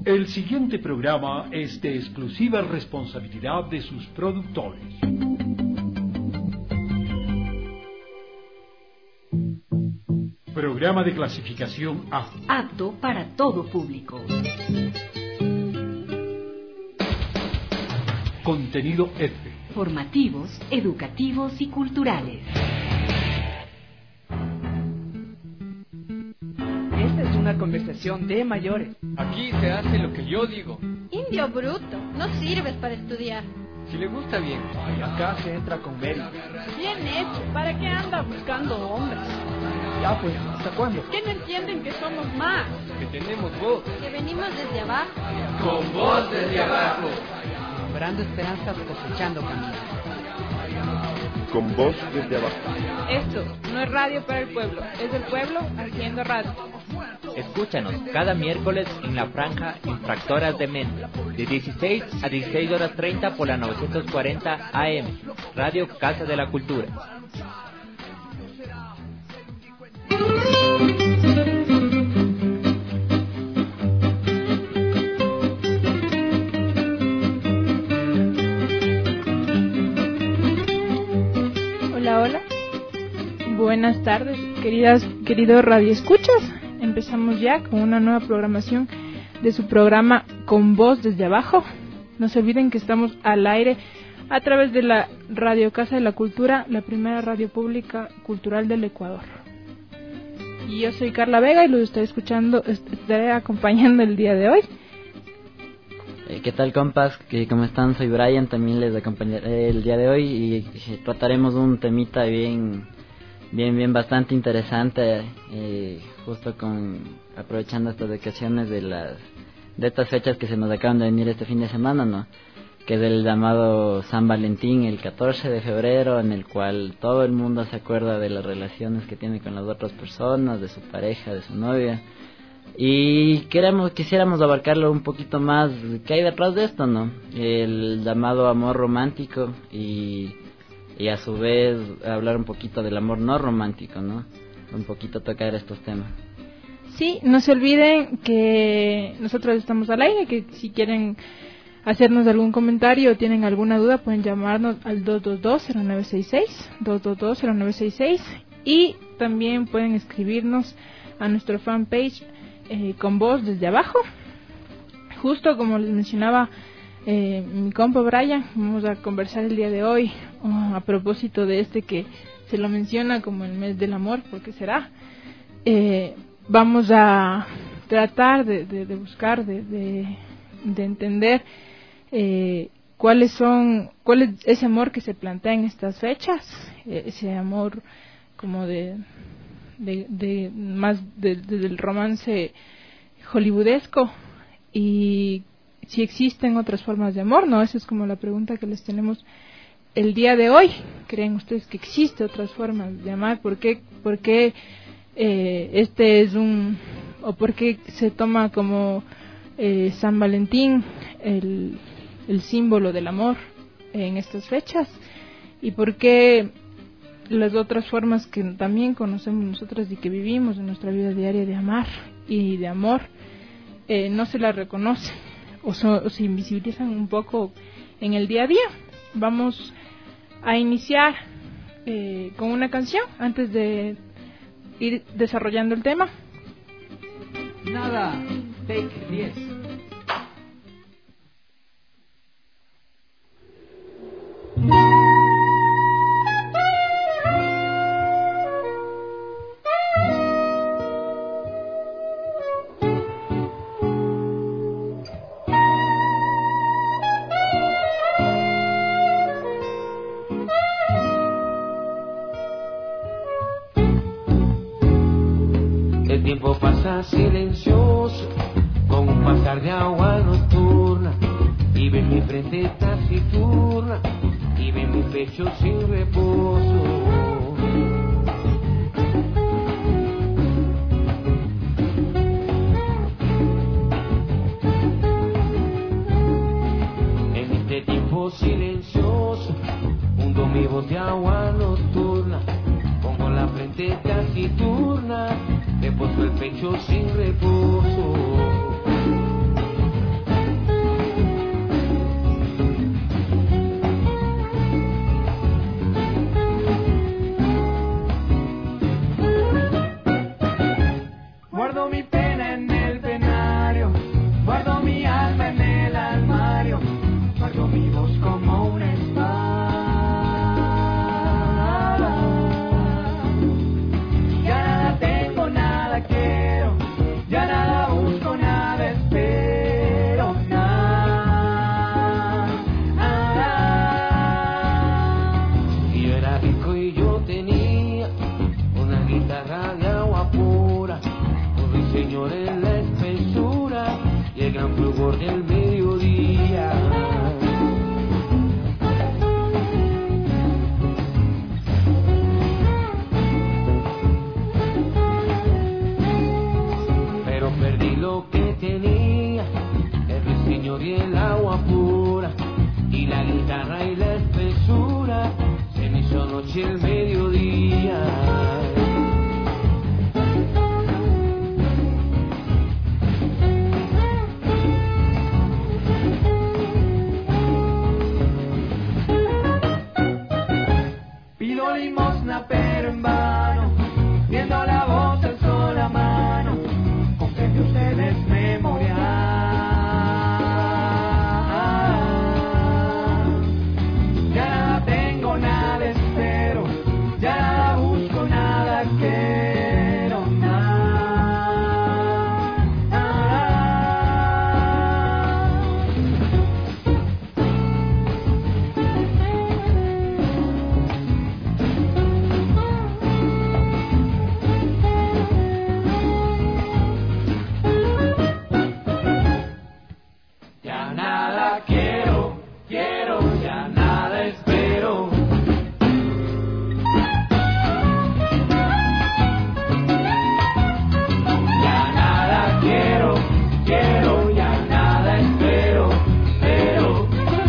El siguiente programa es de exclusiva responsabilidad de sus productores. Programa de clasificación A. Apto para todo público. Contenido F. Formativos, educativos y culturales. Esta es una conversación de mayores. Aquí se hace lo que yo digo. Indio bruto, no sirves para estudiar. Si le gusta bien. Y acá se entra con mérito. Bien hecho, ¿para qué anda buscando hombres? Ya pues, ¿hasta cuándo? ¿Qué no entienden que somos más? Que tenemos voz. Que venimos desde abajo. Con voz desde abajo. Sembrando esperanzas, cosechando caminos. Con voz desde abajo. Esto no es radio para el pueblo, es el pueblo haciendo radio. Escúchanos cada miércoles en la franja Infractoras de Mente, de 16 a 16 horas 30 por la 940 AM, Radio Casa de la Cultura. Hola, buenas tardes, queridos radioescuchas. Empezamos ya con una nueva programación de su programa Con Voz desde Abajo. No se olviden que estamos al aire a través de la Radio Casa de la Cultura, la primera radio pública cultural del Ecuador. Y yo soy Carla Vega y los estaré acompañando el día de hoy. ¿Qué tal, compas? ¿Cómo están? Soy Brian, también les acompañaré el día de hoy y trataremos un temita bien bastante interesante, justo aprovechando estas ocasiones de estas fechas que se nos acaban de venir este fin de semana, ¿no? Que es el llamado San Valentín, el 14 de febrero, en el cual todo el mundo se acuerda de las relaciones que tiene con las otras personas, de su pareja, de su novia. Y quisiéramos abarcarlo un poquito más, ¿qué hay detrás de esto, no? El llamado amor romántico y a su vez hablar un poquito del amor no romántico, ¿no? Un poquito tocar estos temas. Sí, no se olviden que nosotros estamos al aire, que si quieren hacernos algún comentario o tienen alguna duda pueden llamarnos al 222-0966, 222-0966 y también pueden escribirnos a nuestro fanpage Con Voz desde Abajo. Justo como les mencionaba mi compa Brian, vamos a conversar el día de hoy a propósito de que se lo menciona como el mes del amor, porque será. Vamos a tratar de buscar, de entender cuál es ese amor que se plantea en estas fechas, ese amor como más del romance hollywoodesco, y si existen otras formas de amor, ¿no? Esa es como la pregunta que les tenemos el día de hoy. ¿Creen ustedes que existe otras formas de amar? ¿Por qué o por qué se toma como San Valentín el símbolo del amor en estas fechas? ¿Y por qué las otras formas que también conocemos nosotros y que vivimos en nuestra vida diaria de amar y de amor no se las reconoce o se invisibilizan un poco en el día a día? Vamos a iniciar con una canción antes de ir desarrollando el tema. Nada, take 10. El tiempo pasa silencioso, con un pasar de agua nocturna, y ven mi frente taciturna, y ven mi pecho sin reposo. En este tiempo silencioso, hundo mi voz de agua nocturna, pongo la frente taciturna, me poso el pecho sin reposo. del mediodía. Pero perdí lo que tenía, el ruiseñor y el agua pura, y la guitarra y la espesura, se me hizo noche el mediodía. Pido limosna pero en vano, viendo la voz, el sol a mano, con que ustedes memorial. Ya nada tengo, nada espero, ya nada busco, nada quiero, ya nada quiero, ya nada espero. Ya nada quiero, ya nada espero, pero.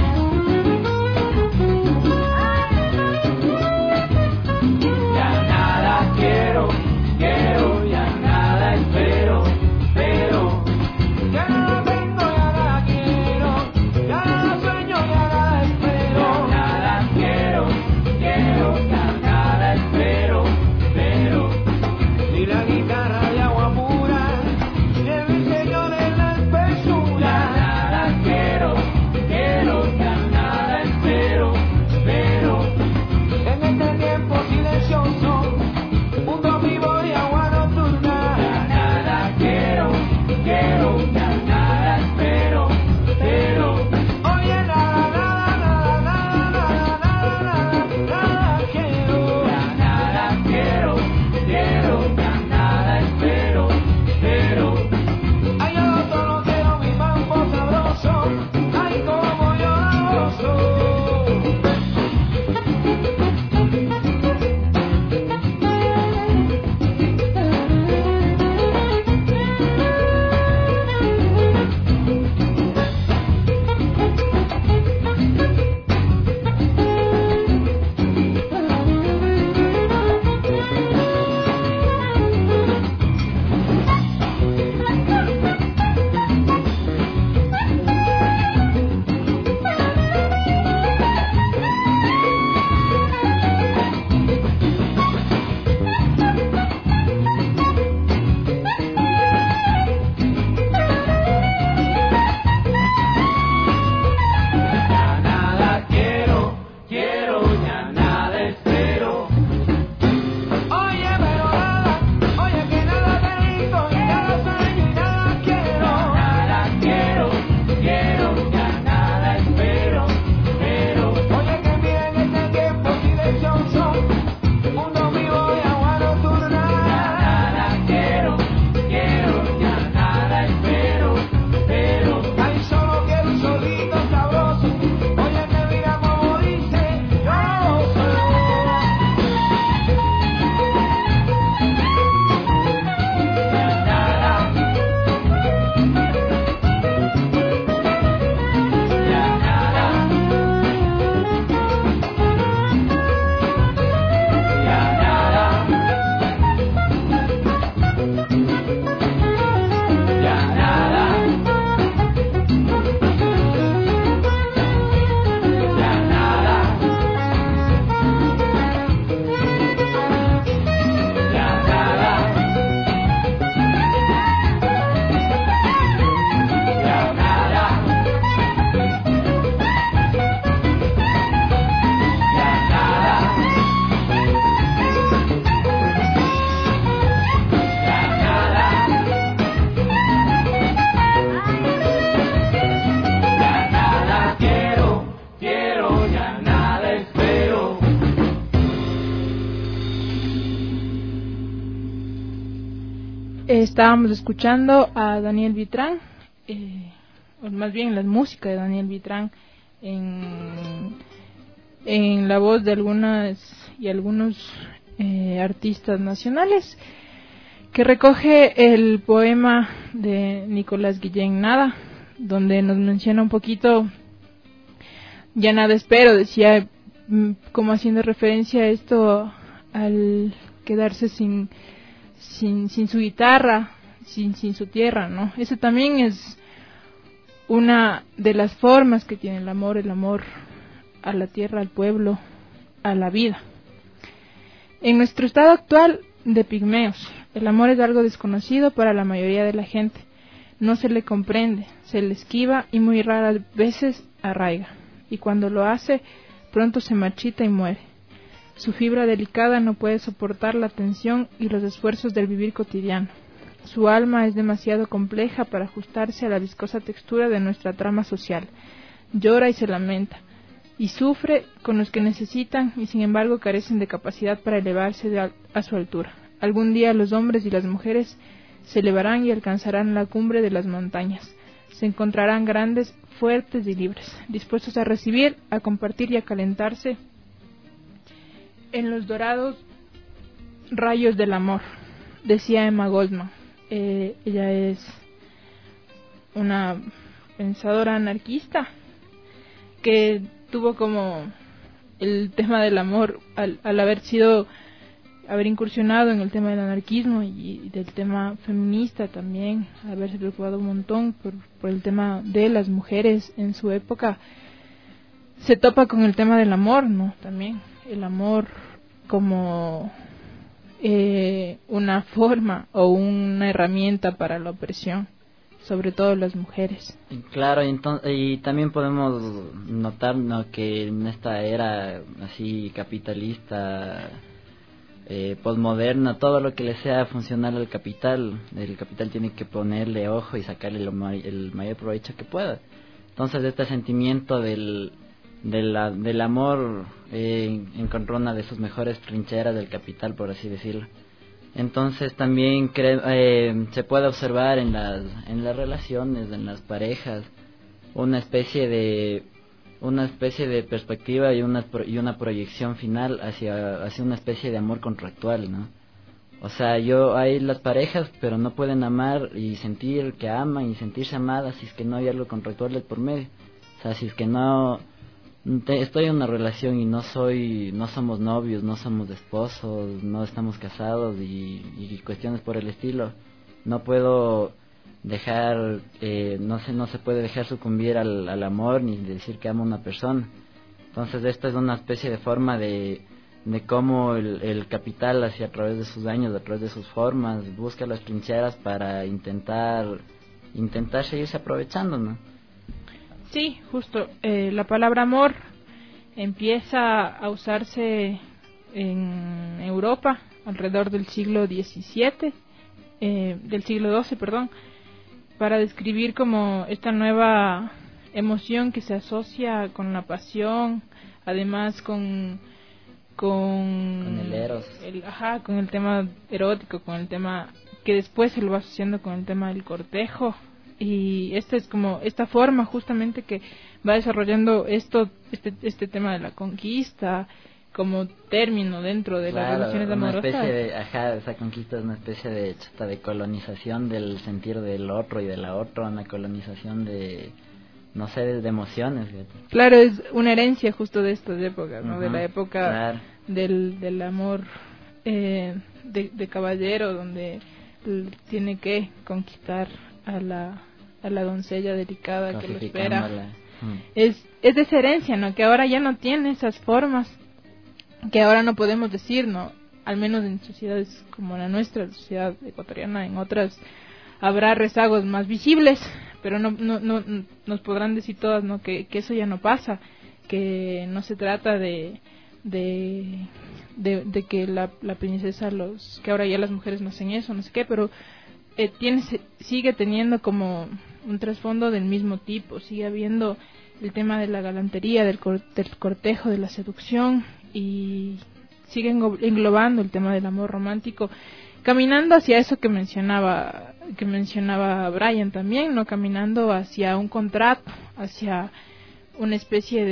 Ya nada quiero, ya nada espero, pero. Ya nada tengo, ya nada quiero, ya nada sueño, ya nada espero. Ya nada quiero, ya nada espero, pero. Ni la guitarra de agua pura, ni el ruiseñor en la espesura. Ya nada quiero, ya nada espero, pero. En este tiempo silencioso, mundo vivo y agua nocturna. Ya nada quiero, ya nada espero, pero. Oye, nada quiero. Ya nada quiero, ya nada espero, pero. Ay, yo solo quiero mi mambo sabroso, ay, como yo la gozo. Ya nada quiero, ya nada espero. Oye, pero nada, oye que nada tengo, y nada sueño y nada quiero. Ya nada quiero, ya nada espero, pero. Oye que miren este tiempo silencioso, mundo vivo y agua nocturna. Ya nada quiero, ya nada espero, pero. Ay, solo quiero un solito sabroso, oye que mira como dice, yo soy. Ya nada, ya nada, ya nada, ya nada, ya nada, ya nada, ya nada, ya nada, ya nada, ya nada quiero, ya nada espero. Estábamos escuchando a Daniel Vitrán o más bien la música de Daniel Vitrán, en la voz de algunos artistas nacionales, que recoge el poema de Nicolás Guillén, Nada, donde nos menciona un poquito, ya nada espero, decía, como haciendo referencia a esto, al quedarse sin su guitarra, sin su tierra, ¿no? Eso también es una de las formas que tiene el amor a la tierra, al pueblo, a la vida. En nuestro estado actual de pigmeos, el amor es algo desconocido para la mayoría de la gente. No se le comprende, se le esquiva y muy raras veces arraiga. Y cuando lo hace, pronto se marchita y muere. Su fibra delicada no puede soportar la tensión y los esfuerzos del vivir cotidiano. Su alma es demasiado compleja para ajustarse a la viscosa textura de nuestra trama social. Llora y se lamenta, y sufre con los que necesitan y sin embargo carecen de capacidad para elevarse a su altura. Algún día los hombres y las mujeres se elevarán y alcanzarán la cumbre de las montañas. Se encontrarán grandes, fuertes y libres, dispuestos a recibir, a compartir y a calentarse en los dorados rayos del amor, decía Emma Goldman. Ella es una pensadora anarquista que tuvo como el tema del amor al haber incursionado en el tema del anarquismo y del tema feminista también, haberse preocupado un montón por el tema de las mujeres en su época. Se topa con el tema del amor, ¿no? También el amor como una forma o una herramienta para la opresión, sobre todo las mujeres. Claro, y también podemos notar, ¿no?, que en esta era así capitalista, posmoderna, todo lo que le sea funcional al capital, el capital tiene que ponerle ojo y sacarle el mayor provecho que pueda. Entonces este sentimiento del amor encontró una de sus mejores trincheras del capital, por así decirlo. Entonces también se puede observar en las relaciones, en las parejas, una especie de perspectiva y una proyección final hacia una especie de amor contractual, ¿no? O sea, hay las parejas, pero no pueden amar y sentir que aman y sentirse amadas si es que no hay algo contractual por medio. O sea, si es que estoy en una relación y no somos novios, no somos esposos, no estamos casados y cuestiones por el estilo, no puedo dejar, no se puede dejar sucumbir al amor ni decir que amo a una persona. Entonces esto es una especie de forma de cómo el capital, a través de sus años, a través de sus formas, busca las trincheras para intentar seguirse aprovechando, ¿no? Sí, justo. La palabra amor empieza a usarse en Europa alrededor del siglo XVII, del siglo XII, perdón, para describir como esta nueva emoción que se asocia con la pasión, además con el eros, con el tema erótico, con el tema que después se lo va asociando con el tema del cortejo. Y esta es como esta forma justamente que va desarrollando este tema de la conquista como término dentro de las relaciones amorosas. Esa conquista es una especie de colonización del sentir del otro y de la otra, una colonización de emociones. ¿Verdad? Claro, es una herencia justo de estas épocas, ¿no? De la época del amor de caballero, donde tiene que conquistar a la doncella delicada que lo espera. Es de esa herencia, ¿no? Que ahora ya no tiene esas formas, que ahora no podemos decir, ¿no? Al menos en sociedades como la nuestra, la sociedad ecuatoriana, en otras habrá rezagos más visibles, pero no nos podrán decir todas, ¿no? Que eso ya no pasa, que no se trata de que la princesa que ahora ya las mujeres no hacen eso, no sé qué, pero sigue teniendo como un trasfondo del mismo tipo, sigue habiendo el tema de la galantería, del cortejo, de la seducción, y sigue englobando el tema del amor romántico caminando hacia eso que mencionaba Brian también, no, caminando hacia un contrato, hacia una especie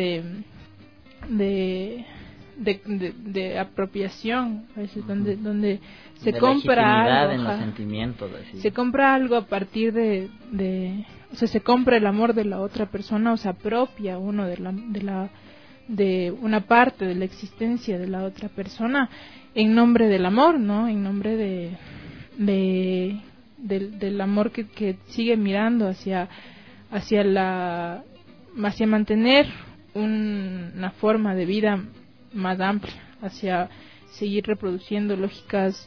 de apropiación, a veces donde se compra algo, en los sentimientos, así. Se compra algo a partir o sea, se compra el amor de la otra persona, o se apropia uno de una parte de la existencia de la otra persona en nombre del amor, ¿no? En nombre del amor que sigue mirando hacia mantener una forma de vida más amplia, hacia seguir reproduciendo lógicas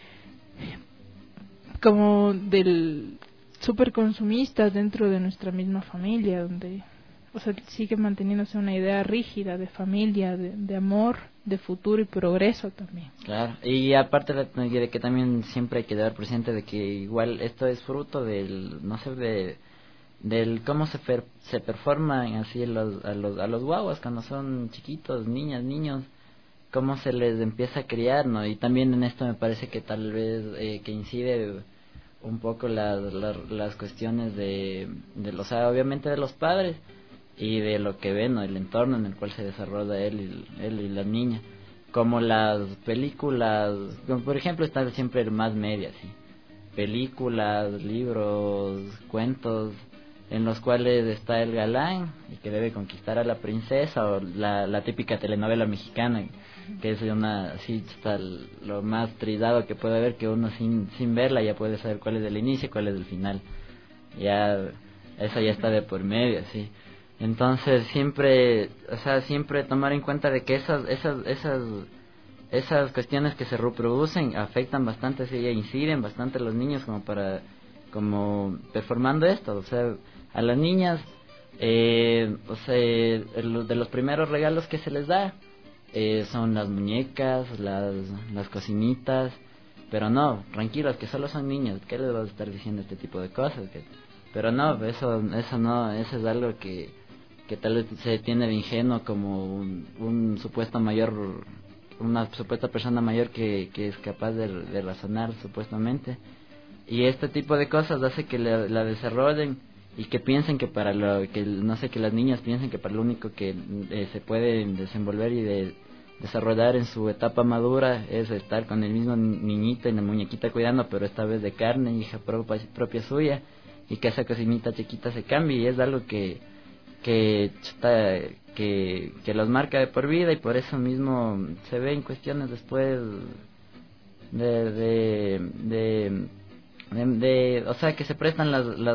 como del superconsumistas dentro de nuestra misma familia, donde, o sea, sigue manteniéndose una idea rígida de familia, de amor, de futuro y progreso también. Claro, y aparte de que también siempre hay que dar presente de que igual esto es fruto del, no sé, del cómo se performan así a los guaguas cuando son chiquitos, niños, cómo se les empieza a criar, ¿no? Y también en esto me parece que tal vez que incide un poco las cuestiones de o sea, obviamente de los padres y de lo que ven, ¿no? El entorno en el cual se desarrolla él y la niña, como las películas, como por ejemplo está siempre el más media, ¿sí? Películas, libros, cuentos en los cuales está el galán y que debe conquistar a la princesa, o la típica telenovela mexicana, que es así está lo más trisado que puede haber, que uno sin verla ya puede saber cuál es el inicio y cuál es el final, ya eso ya está de por medio, sí. Entonces siempre tomar en cuenta de que esas cuestiones que se reproducen afectan bastante, sí, inciden bastante a los niños como performando esto, o sea, a las niñas, o sea, de los primeros regalos que se les da son las muñecas, las cocinitas, pero no, tranquilos, que solo son niños, ¿qué les vas a estar diciendo este tipo de cosas? Pero no, eso no, eso es algo que tal vez se tiene de ingenuo como un supuesto mayor, una supuesta persona mayor que es capaz de razonar supuestamente, y este tipo de cosas hace que la desarrollen y que piensen que que las niñas piensen que para lo único que se pueden desenvolver y desarrollar en su etapa madura es estar con el mismo niñito y la muñequita cuidando, pero esta vez de carne, hija propia suya, y que esa cocinita chiquita se cambie, y es algo que los marca de por vida, y por eso mismo se ve en cuestiones después o sea, que se prestan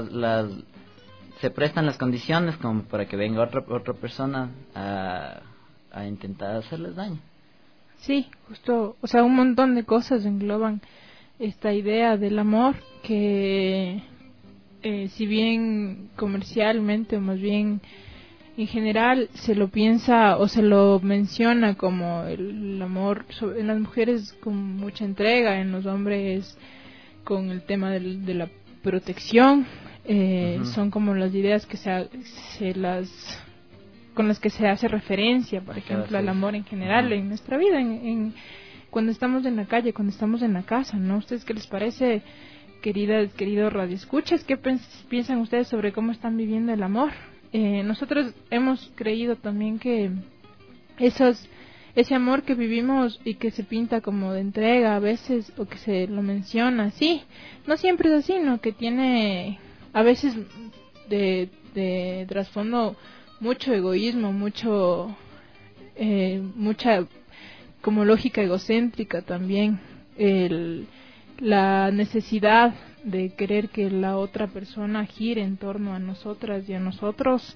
las condiciones como para que venga otra persona a intentar hacerles daño. Sí, justo, o sea, un montón de cosas engloban esta idea del amor que si bien comercialmente o más bien en general se lo piensa o se lo menciona como el amor en las mujeres con mucha entrega, en los hombres con el tema de la protección, son como las ideas que con las que se hace referencia, por ejemplo, al amor en general en nuestra vida, cuando estamos en la calle, cuando estamos en la casa, ¿no? ¿Ustedes qué les parece, queridos radioescuchas? ¿Qué piensan ustedes sobre cómo están viviendo el amor? Nosotros hemos creído también que ese amor que vivimos y que se pinta como de entrega a veces, o que se lo menciona así, no siempre es así, ¿no? Que tiene a veces de trasfondo mucho egoísmo, mucha como lógica egocéntrica también, la necesidad de querer que la otra persona gire en torno a nosotras y a nosotros,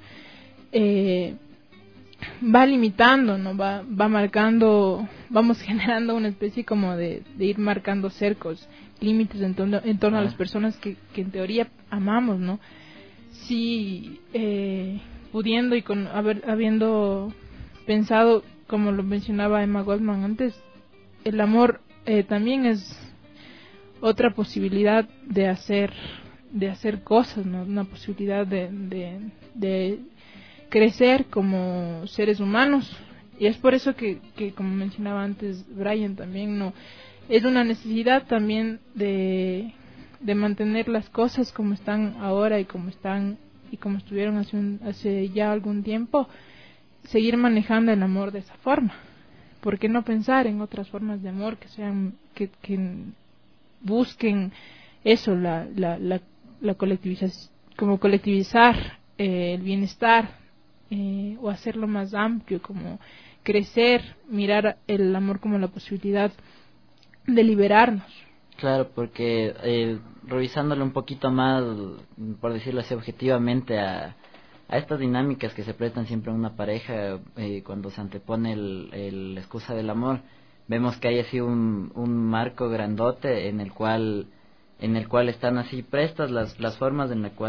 va limitando, ¿no? Va marcando, vamos generando una especie como de ir marcando cercos, límites en torno a las personas que en teoría amamos, ¿no? Sí, pudiendo y habiendo pensado, como lo mencionaba Emma Goldman antes, el amor también es otra posibilidad de hacer cosas, ¿no? Una posibilidad de crecer como seres humanos, y es por eso que como mencionaba antes Brian también, no, es una necesidad también de mantener las cosas como están ahora y como estuvieron hace ya algún tiempo, seguir manejando el amor de esa forma. ¿Por qué no pensar en otras formas de amor que sean que busquen eso, la colectivización, como colectivizar el bienestar, o hacerlo más amplio, como crecer, mirar el amor como la posibilidad de liberarnos? Claro, porque revisándolo un poquito más, por decirlo así, objetivamente a estas dinámicas que se prestan siempre en una pareja, cuando se antepone la excusa del amor, vemos que hay así un marco grandote en el cual están así prestas las formas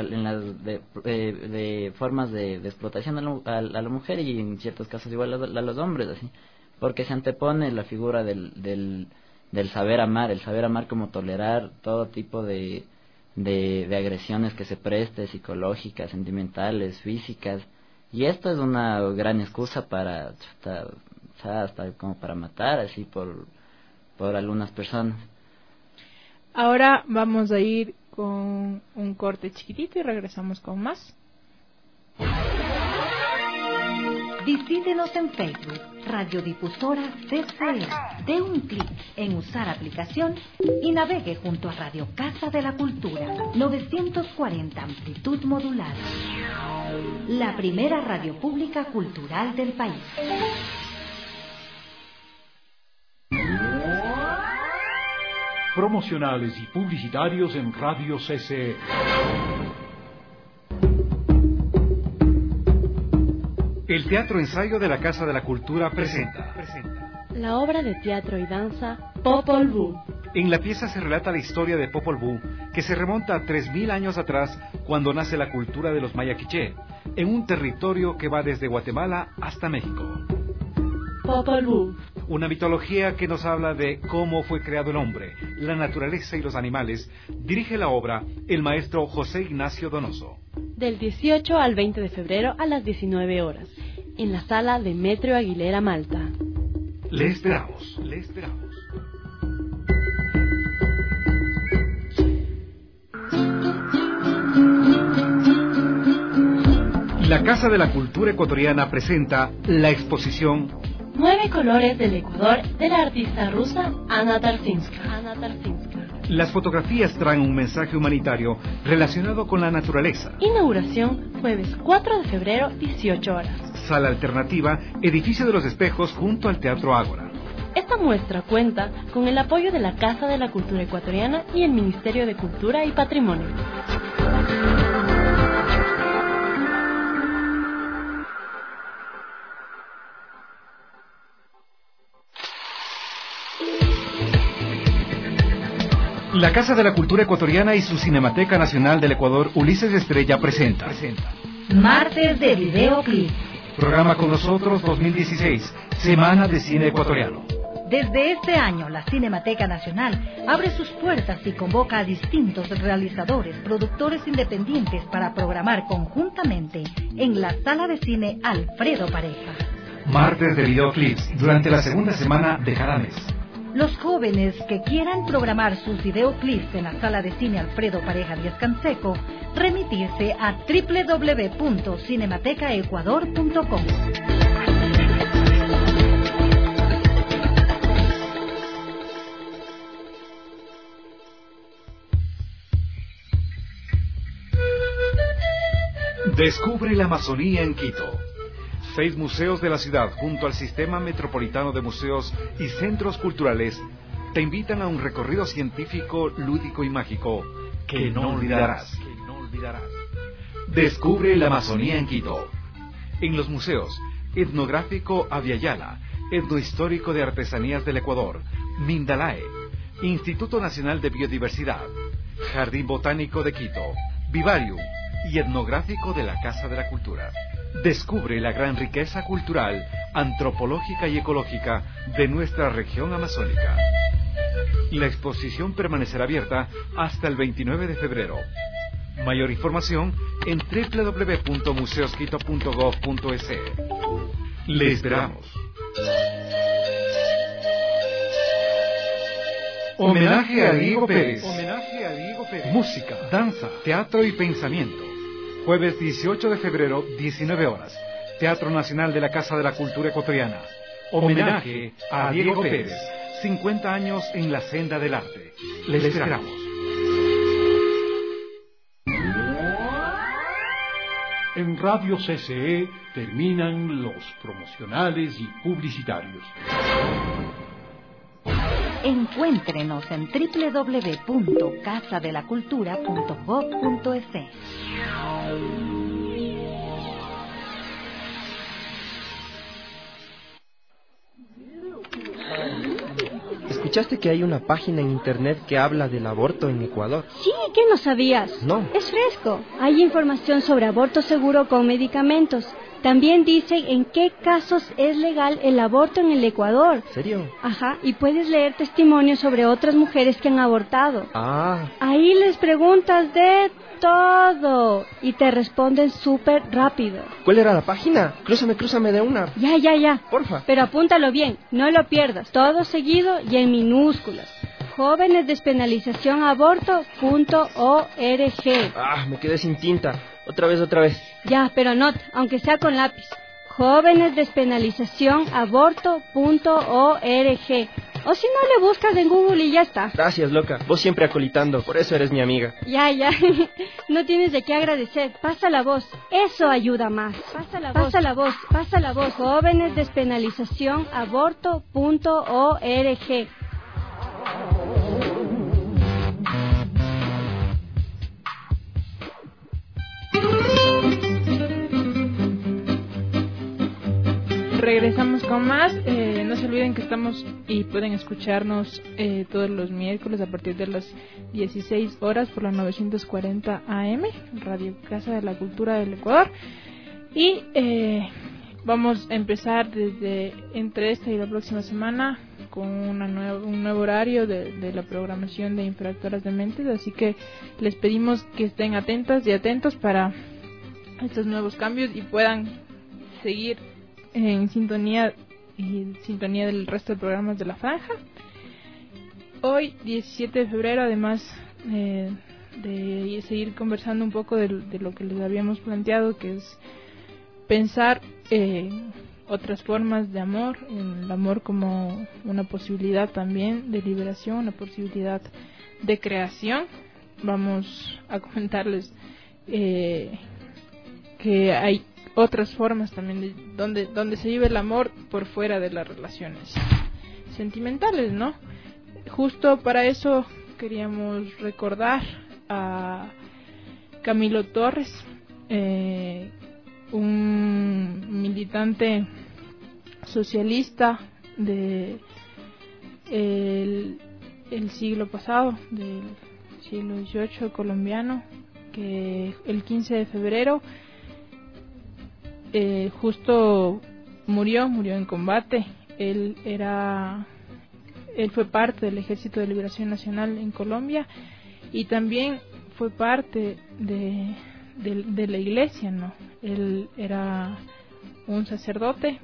de formas de explotación a la mujer, y en ciertos casos igual a los hombres, así, porque se antepone la figura del saber amar, el saber amar como tolerar todo tipo de agresiones que se preste, psicológicas, sentimentales, físicas, y esto es una gran excusa para hasta como para matar así por algunas personas. Ahora vamos a ir con un corte chiquitito y regresamos con más. Visítenos en Facebook, Radiodifusora CCE. Dé un clic en usar aplicación y navegue junto a Radio Casa de la Cultura, 940 amplitud modulada. La primera radio pública cultural del país. Promocionales y publicitarios en Radio CCE. El Teatro Ensayo de la Casa de la Cultura presenta la obra de teatro y danza Popol Vuh. En la pieza se relata la historia de Popol Vuh, que se remonta a 3000 años atrás, cuando nace la cultura de los maya quiché, en un territorio que va desde Guatemala hasta México. Popol Vuh. Una mitología que nos habla de cómo fue creado el hombre, la naturaleza y los animales. Dirige la obra el maestro José Ignacio Donoso. Del 18 al 20 de febrero a las 19 horas, en la sala Demetrio Aguilera, Malta. Le esperamos, le esperamos. La Casa de la Cultura Ecuatoriana presenta la exposición 9 colores del Ecuador, de la artista rusa Anna Tarsinska. Las fotografías traen un mensaje humanitario relacionado con la naturaleza. Inauguración jueves 4 de febrero, 18 horas. Sala alternativa, Edificio de los Espejos, junto al Teatro Ágora. Esta muestra cuenta con el apoyo de la Casa de la Cultura Ecuatoriana y el Ministerio de Cultura y Patrimonio. La Casa de la Cultura Ecuatoriana y su Cinemateca Nacional del Ecuador, Ulises Estrella, presenta Martes de Videoclip. Programa con nosotros 2016, Semana de Cine Ecuatoriano. Desde este año, la Cinemateca Nacional abre sus puertas y convoca a distintos realizadores, productores independientes para programar conjuntamente en la Sala de Cine Alfredo Pareja. Martes de Videoclips, durante la segunda semana de cada mes. Los jóvenes que quieran programar sus videoclips en la Sala de Cine Alfredo Pareja Díaz Canseco, remitirse a www.cinematecaecuador.com. Descubre la Amazonía en Quito. 6 museos de la ciudad, junto al Sistema Metropolitano de Museos y Centros Culturales, te invitan a un recorrido científico, lúdico y mágico que no olvidarás. Descubre la Amazonía en Quito. En los museos, Etnográfico Aviala, Etnohistórico de Artesanías del Ecuador, Mindalae, Instituto Nacional de Biodiversidad, Jardín Botánico de Quito, Vivarium y Etnográfico de la Casa de la Cultura. Descubre la gran riqueza cultural, antropológica y ecológica de nuestra región amazónica. La exposición permanecerá abierta hasta el 29 de febrero. Mayor información en www.museosquito.gov.es. Le esperamos. Homenaje a Diego Pérez. Música, danza, teatro y pensamiento. Jueves 18 de febrero, 19 horas. Teatro Nacional de la Casa de la Cultura Ecuatoriana. Homenaje a Diego Pérez. 50 años en la senda del arte. Les esperamos. En Radio CCE terminan los promocionales y publicitarios. Encuéntrenos en www.casadelacultura.gov.es. ¿Escuchaste que hay una página en internet que habla del aborto en Ecuador? Sí, ¿qué no sabías? No. Es fresco. Hay información sobre aborto seguro con medicamentos. También dice en qué casos es legal el aborto en el Ecuador. ¿Serio? Ajá, y puedes leer testimonios sobre otras mujeres que han abortado. Ah. Ahí les preguntas de todo y te responden súper rápido. ¿Cuál era la página? Crúzame de una. Ya. Porfa. Pero apúntalo bien, no lo pierdas. Todo seguido y en minúsculas. Jóvenesdespenalizacionaborto.org. Ah, me quedé sin tinta. Otra vez. Ya, pero anota, aunque sea con lápiz. Jóvenesdespenalizacionaborto.org. O si no, le buscas en Google y ya está. Gracias, loca. Vos siempre acolitando, por eso eres mi amiga. Ya. No tienes de qué agradecer. Pasa la voz. Eso ayuda más. Pasa la voz. Jóvenesdespenalizacionaborto.org. Regresamos con más. No se olviden que estamos y pueden escucharnos todos los miércoles a partir de las 16 horas por la 940 AM, Radio Casa de la Cultura del Ecuador. Y vamos a empezar entre esta y la próxima semana con un nuevo horario de la programación de Infractoras de Mentes. Así que les pedimos que estén atentas y atentos para estos nuevos cambios y puedan seguir en sintonía del resto de programas de la franja. Hoy, 17 de febrero, además de seguir conversando un poco de lo que les habíamos planteado, que es pensar otras formas de amor, el amor como una posibilidad también de liberación, una posibilidad de creación. Vamos a comentarles que hay otras formas también donde se vive el amor por fuera de las relaciones sentimentales, ¿no? Justo para eso queríamos recordar a Camilo Torres, un militante socialista del siglo pasado, del siglo XVIII colombiano, que el 15 de febrero justo murió en combate. Él fue parte del Ejército de Liberación Nacional en Colombia y también fue parte de la iglesia, ¿no? Él era un sacerdote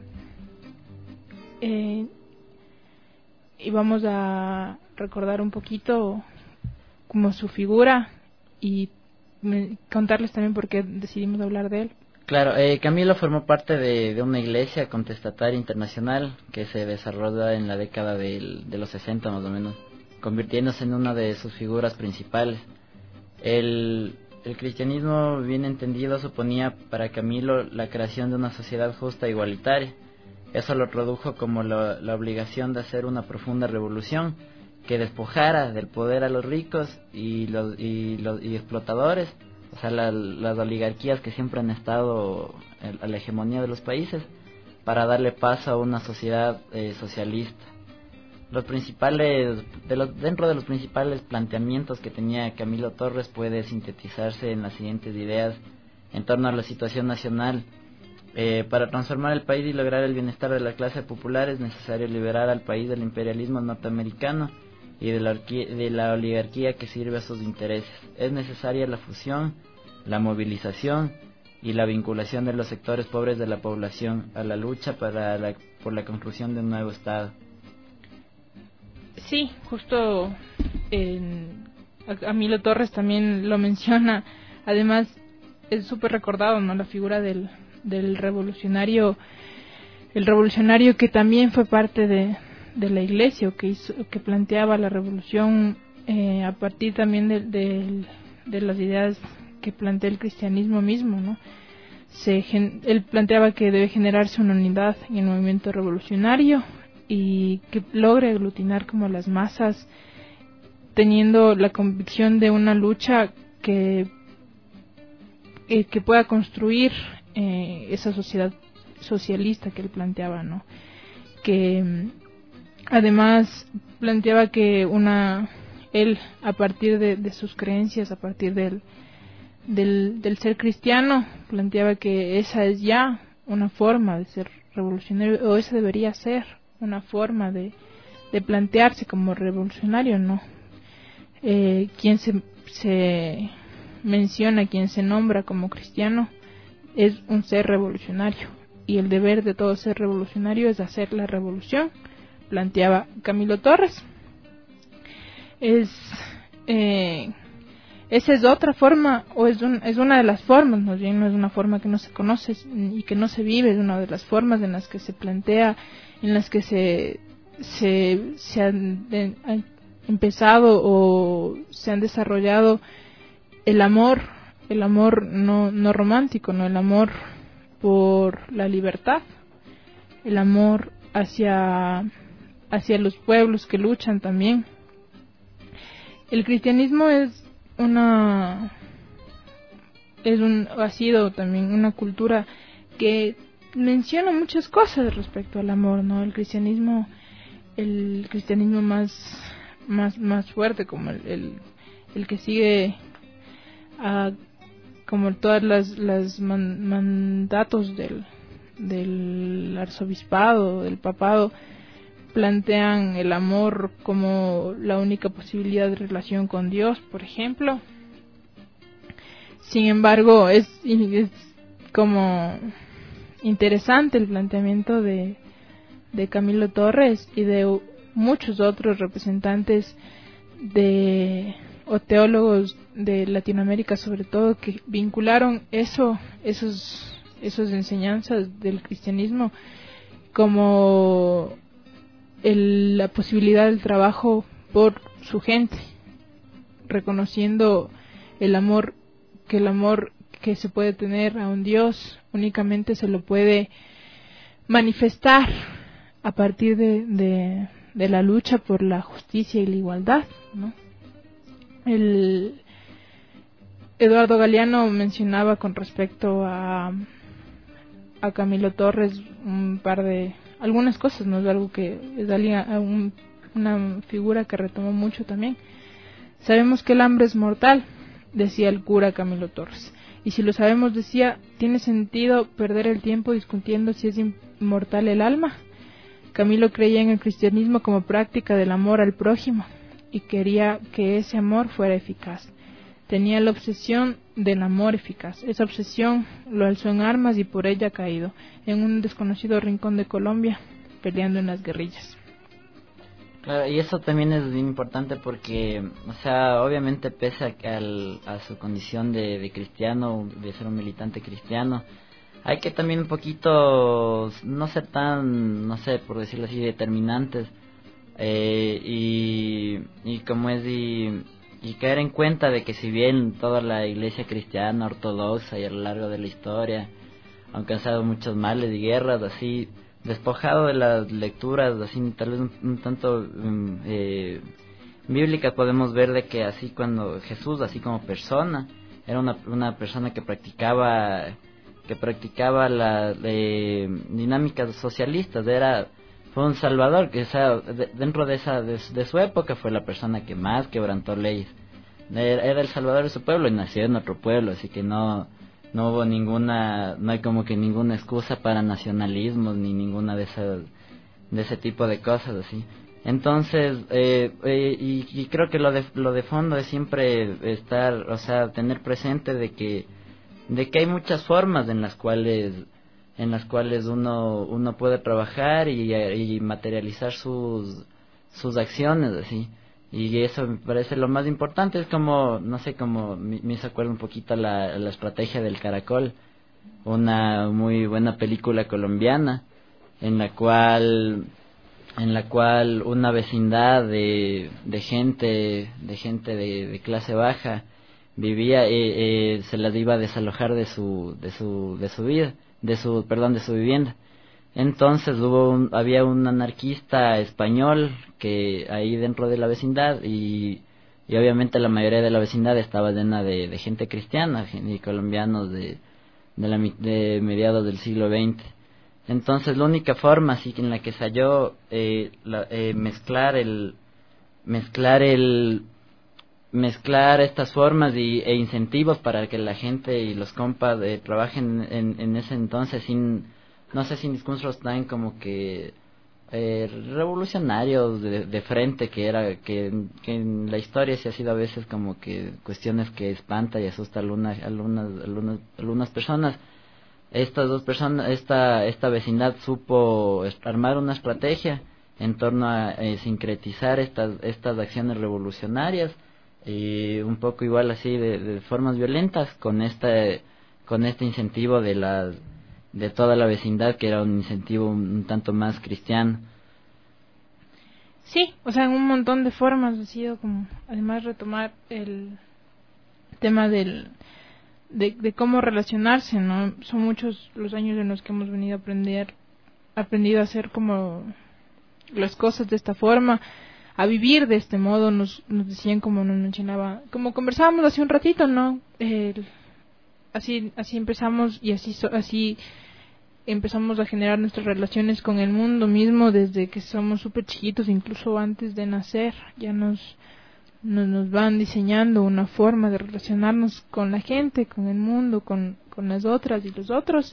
y vamos a recordar un poquito como su figura y contarles también por qué decidimos hablar de él. Claro, Camilo formó parte de una iglesia contestataria internacional que se desarrolló en la década de los 60 más o menos, convirtiéndose en una de sus figuras principales. El cristianismo bien entendido suponía para Camilo la creación de una sociedad justa e igualitaria. Eso lo tradujo como la obligación de hacer una profunda revolución que despojara del poder a los ricos y explotadores, o sea, las oligarquías que siempre han estado a la hegemonía de los países, para darle paso a una sociedad socialista. Dentro de los principales planteamientos que tenía Camilo Torres puede sintetizarse en las siguientes ideas en torno a la situación nacional. Para transformar el país y lograr el bienestar de la clase popular es necesario liberar al país del imperialismo norteamericano y de la oligarquía que sirve a sus intereses. Es necesaria la fusión, la movilización y la vinculación de los sectores pobres de la población a la lucha por la construcción de un nuevo Estado. Sí, justo Camilo Torres también lo menciona. Además, es súper recordado, ¿no? La figura del revolucionario, el revolucionario que también fue parte de la Iglesia, que planteaba la revolución a partir también de las ideas que plantea el cristianismo mismo, ¿no? Él planteaba que debe generarse una unidad en el movimiento revolucionario y que logre aglutinar como las masas, teniendo la convicción de una lucha que pueda construir esa sociedad socialista que él planteaba, ¿no? Que además planteaba que él, a partir de sus creencias, a partir del ser cristiano, planteaba que esa es ya una forma de ser revolucionario, o esa debería ser una forma de plantearse como revolucionario, ¿no? Quien se menciona, quien se nombra como cristiano, es un ser revolucionario, y el deber de todo ser revolucionario es hacer la revolución, planteaba Camilo Torres. Esa es otra forma, o es una de las formas, más bien no es una forma que no se conoce y que no se vive, es una de las formas en las que se plantea, en las que se han empezado o se han desarrollado el amor no romántico, no, el amor por la libertad, el amor hacia los pueblos que luchan también. El cristianismo ha sido también una cultura que menciona muchas cosas respecto al amor, ¿no? El cristianismo más fuerte, como el que sigue como todas las mandatos del arzobispado, del papado, plantean el amor como la única posibilidad de relación con Dios, por ejemplo. Sin embargo, es como interesante el planteamiento de Camilo Torres y de muchos otros representantes o teólogos de Latinoamérica, sobre todo, que vincularon esas enseñanzas del cristianismo como la posibilidad del trabajo por su gente, reconociendo el amor que se puede tener a un Dios únicamente se lo puede manifestar a partir de la lucha por la justicia y la igualdad, ¿no? Eduardo Galeano mencionaba con respecto a Camilo Torres algunas cosas, ¿no? Es algo que es una figura que retomó mucho también. Sabemos que el hambre es mortal, decía el cura Camilo Torres, y si lo sabemos, decía, ¿tiene sentido perder el tiempo discutiendo si es inmortal el alma? Camilo creía en el cristianismo como práctica del amor al prójimo y quería que ese amor fuera eficaz. Tenía la obsesión del amor eficaz. Esa obsesión lo alzó en armas y por ella ha caído en un desconocido rincón de Colombia, peleando en las guerrillas. Claro, y eso también es bien importante porque, o sea, obviamente pese a su condición de cristiano, de ser un militante cristiano, hay que también un poquito no ser tan, no sé, por decirlo así, determinantes y caer en cuenta de que si bien toda la iglesia cristiana ortodoxa y a lo largo de la historia han causado muchos males y guerras, así despojado de las lecturas así tal vez un tanto bíblicas, podemos ver de que así cuando Jesús, así como persona, era una persona que practicaba las dinámicas socialistas, fue un salvador que, o sea, dentro de su época fue la persona que más quebrantó leyes. Era el salvador de su pueblo y nació en otro pueblo, así que no hubo no hay como que ninguna excusa para nacionalismos ni ninguna de ese tipo de cosas así. Entonces y creo que lo de fondo es siempre estar, o sea, tener presente de que hay muchas formas en las cuales uno puede trabajar y materializar sus sus acciones, así. Y eso me parece lo más importante. Es como, no sé, como me hizo acuerdo un poquito la estrategia del caracol, una muy buena película colombiana en la cual una vecindad de gente de clase baja vivía, se las iba a desalojar de su vivienda. Entonces había un anarquista español que ahí dentro de la vecindad, y obviamente la mayoría de la vecindad estaba llena de gente cristiana y colombianos de mediados del siglo XX. Entonces la única forma así en la que se halló mezclar estas formas e incentivos para que la gente y los compas trabajen en ese entonces sin discursos tan como que revolucionarios de frente, que en la historia se ha sido a veces como que cuestiones que espanta y asusta a algunas personas. Esta vecindad supo armar una estrategia en torno a sincretizar estas acciones revolucionarias, y un poco igual así de formas violentas con este incentivo de toda la vecindad, que era un incentivo un tanto más cristiano. Sí, o sea, en un montón de formas ha sido como, además, retomar el tema de cómo relacionarse, ¿no? Son muchos los años en los que hemos venido aprendido a hacer como las cosas de esta forma, a vivir de este modo. Nos decían, como nos mencionaba, como conversábamos hace un ratito, ¿no? Así empezamos, y así empezamos a generar nuestras relaciones con el mundo mismo desde que somos súper chiquitos, incluso antes de nacer. Ya nos van diseñando una forma de relacionarnos con la gente, con el mundo, con las otras y los otros.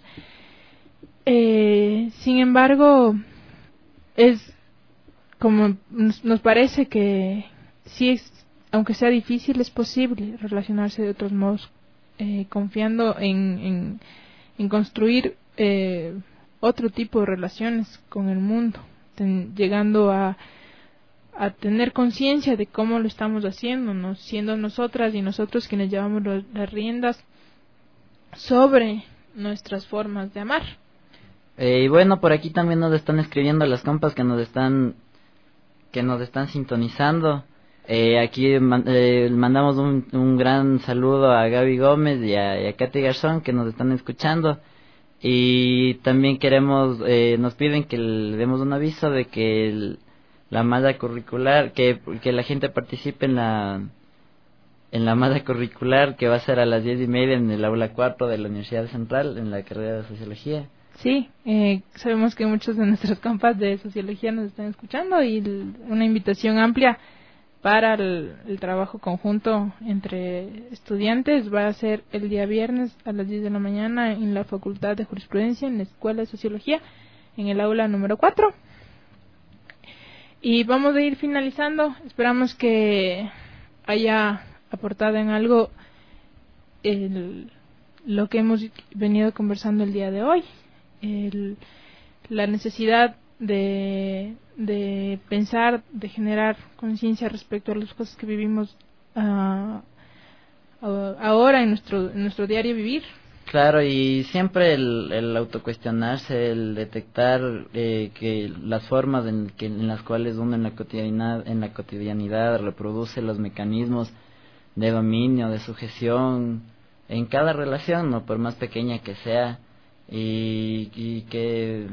Sin embargo, es como nos parece que sí, aunque sea difícil, es posible relacionarse de otros modos, confiando en construir otro tipo de relaciones con el mundo, llegando a tener conciencia de cómo lo estamos haciendo, ¿no? Siendo nosotras y nosotros quienes llevamos las riendas sobre nuestras formas de amar. Y bueno, por aquí también nos están escribiendo las compas que nos están sintonizando. Aquí mandamos un gran saludo a Gaby Gómez y a Katy Garzón, que nos están escuchando. Y también nos piden que le demos un aviso de que la malla curricular, que la gente participe en la malla curricular, que va a ser a las 10:30 en el aula 4 de la Universidad Central, en la carrera de Sociología. Sí, sabemos que muchos de nuestros compas de Sociología nos están escuchando, y una invitación amplia para el trabajo conjunto entre estudiantes va a ser el día viernes a las 10 de la mañana en la Facultad de Jurisprudencia, en la Escuela de Sociología, en el aula número 4. Y vamos a ir finalizando. Esperamos que haya aportado en algo lo que hemos venido conversando el día de hoy. La necesidad de pensar, de generar conciencia respecto a las cosas que vivimos ahora en nuestro diario vivir. Claro, y siempre el autocuestionarse, el detectar que las formas en las cuales uno en la cotidianidad reproduce los mecanismos de dominio, de sujeción en cada relación, no por más pequeña que sea, y que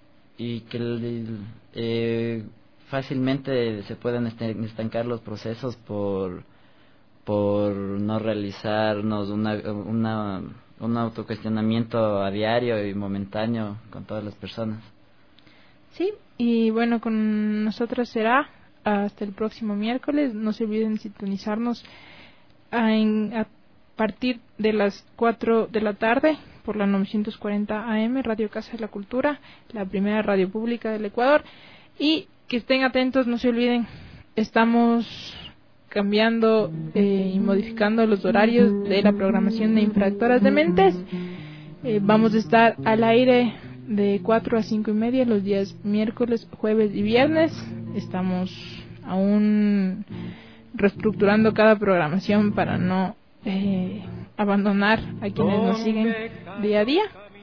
fácilmente se pueden estancar los procesos por no realizarnos un autocuestionamiento a diario y momentáneo con todas las personas. Sí, y bueno, con nosotros será hasta el próximo miércoles. No se olviden sintonizarnos a partir de las 4 de la tarde por la 940 AM, Radio Casa de la Cultura, la primera radio pública del Ecuador. Y que estén atentos, no se olviden, estamos cambiando y modificando los horarios de la programación de Infractoras de Mentes. Vamos a estar al aire de 4 a 5:30 los días miércoles, jueves y viernes. estamos aún reestructurando cada programación para no abandonar a quienes nos siguen día a día.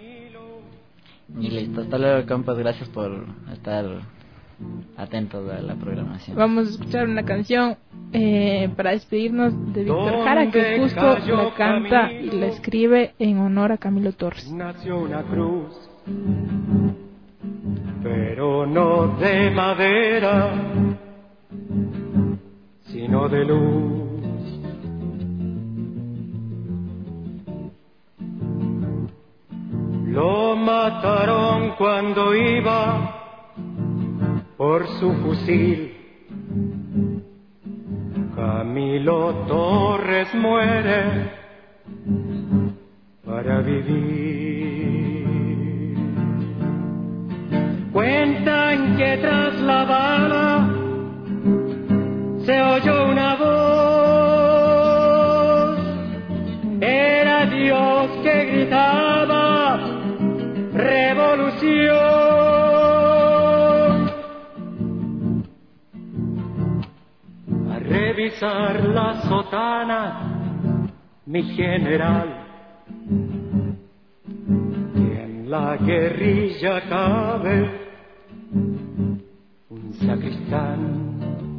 Y listo, hasta luego, compas, gracias por estar atentos a la programación. Vamos a escuchar una canción para despedirnos de Víctor Jara, que justo la canta y la escribe en honor a Camilo Torres. Nació una cruz, pero no de madera, sino de luz. Lo mataron cuando iba por su fusil. Camilo Torres muere para vivir. Cuentan que tras la bala se oyó una voz. Era Dios que gritaba: ¡revolución! A revisar la sotana, mi general, que en la guerrilla cabe un sacristán.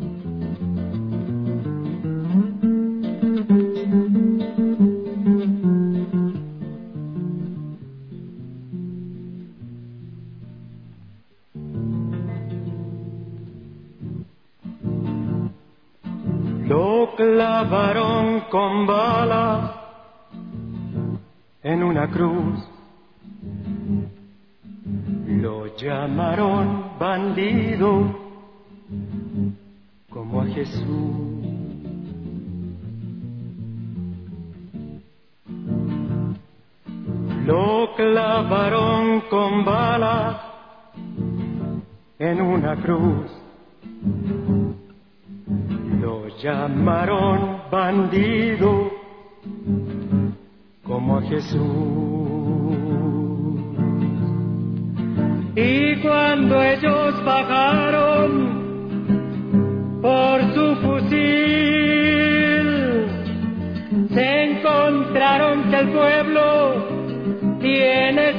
Lo clavaron con bala en una cruz. Lo llamaron bandido como a Jesús. Lo clavaron con bala en una cruz. Lo llamaron bandido como a Jesús. Y cuando ellos bajaron por su fusil, se encontraron que el pueblo tiene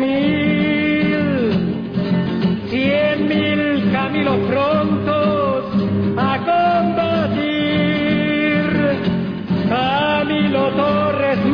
100.000 Camilos prontos a combatir. Camilo Torres